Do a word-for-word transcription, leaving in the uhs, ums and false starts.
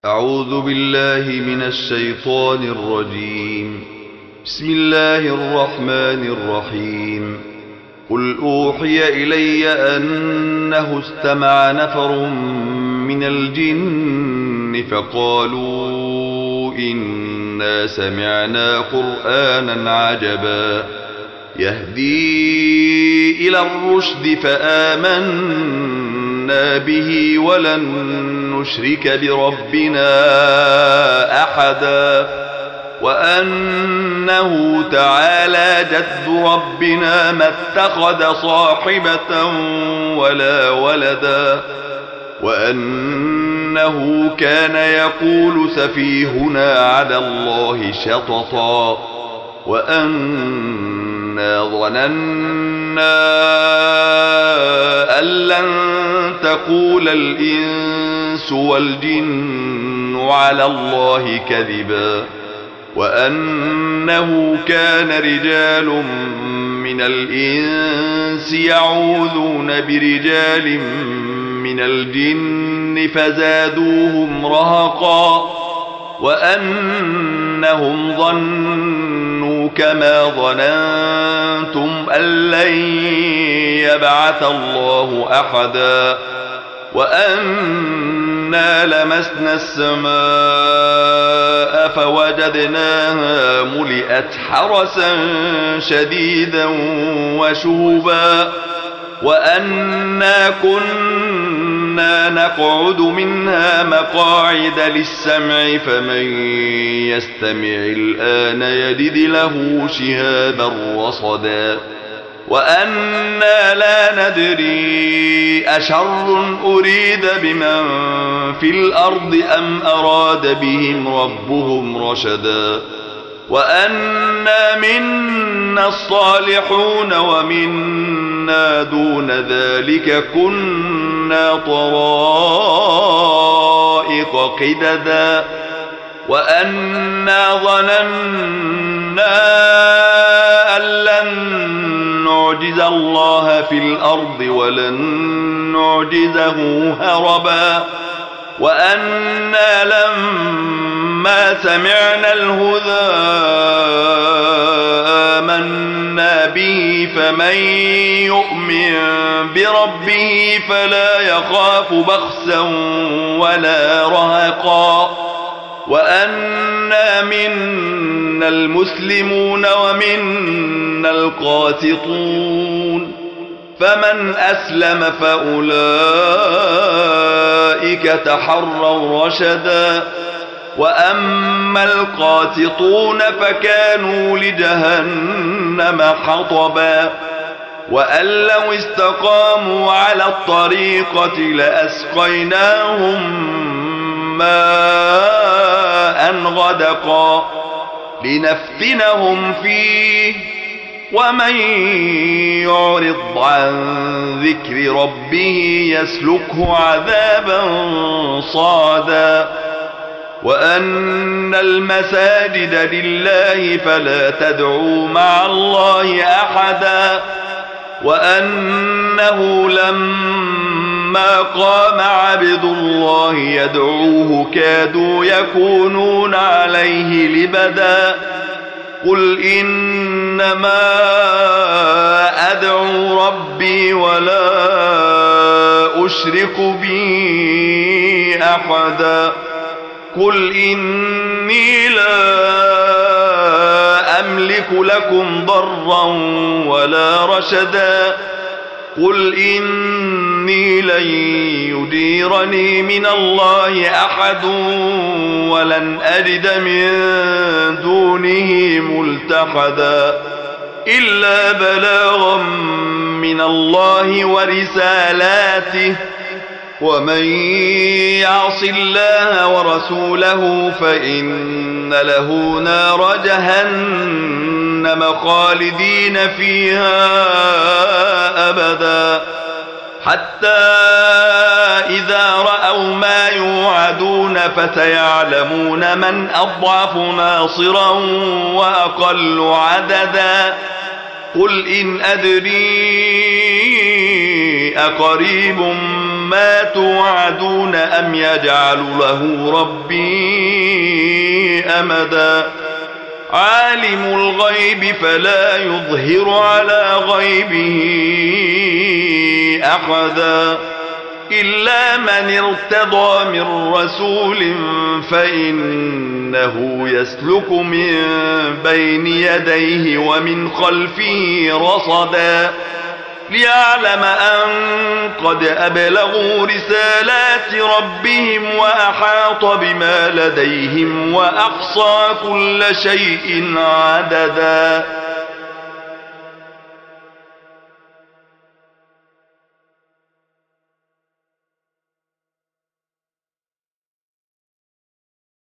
أعوذ بالله من الشيطان الرجيم. بسم الله الرحمن الرحيم. قل أوحي إلي أنه استمع نفر من الجن فقالوا إنا سمعنا قرآنا عجبا يهدي إلى الرشد فآمنا به ولن نشرك بربنا أحدا وأنه تعالى جد ربنا ما اتخذ صاحبة ولا ولدا وأنه كان يقول سفيهنا على الله شططا وأنا ظننا أن لن تقول الإنس والجن على الله كذبا وأنه كان رجال من الإنس يعوذون برجال من الجن فزادوهم رهقا وأنهم ظنوا كما ظننتم أن لن يبعث الله أحدا وأنا لمسنا السماء فوجدناها ملئت حرسا شديدا وشهبا وأنا كنا نقعد منها مقاعد للسمع فمن يستمع الآن يجد له شهابا رصدا وأنا لا ندري أشر أريد بمن في الأرض أم أراد بهم ربهم رشدا وأنا منا الصالحون ومنا دون ذلك كنا طرائق قددا وأنا ظننا أن لن نعجز الله في الأرض ولن نعجزه هربا وأنا لما سمعنا الهدى آمنا به فمن يؤمن بربه فلا يخاف بخسا ولا رهقا وأنا منا المسلمون ومنا القاسطون فمن أسلم فأولئك تحروا رشدا وأما القاسطون فكانوا لجهنم حطبا وأن لو استقاموا على الطريقة لأسقيناهم ماء غدقا لنفتنهم فيه ومن يعرض عن ذكر ربه يسلكه عذابا صعدا وأن المساجد لله فلا تدعوا مع الله أحدا وأنه لما قام عبد الله يدعوه كادوا يكونون عليه لبدا قل إنما أدعو ربي ولا أشرك به أحدا قل إني لا أملك لكم ضرا ولا رشدا قل إني لن يجيرني من الله أحد ولن أجد من دونه ملتحدا إلا بلاغا من الله ورسالاته ومن يعص الله ورسوله فإن له نار جهنم خالدين فيها أبدا حتى إذا رأوا ما يوعدون فسيعلمون من أضعف ناصرا وأقل عددا قل إن أدري أقريب ما توعدون أم يجعل له ربي أمدا عالم الغيب فلا يظهر على غيبه أحدا إلا من ارتضى من رسول فإنه يسلك من بين يديه ومن خلفه رصدا ليعلم أن قد أبلغوا رسالات ربهم وأحاط بما لديهم وأحصى كل شيء عددا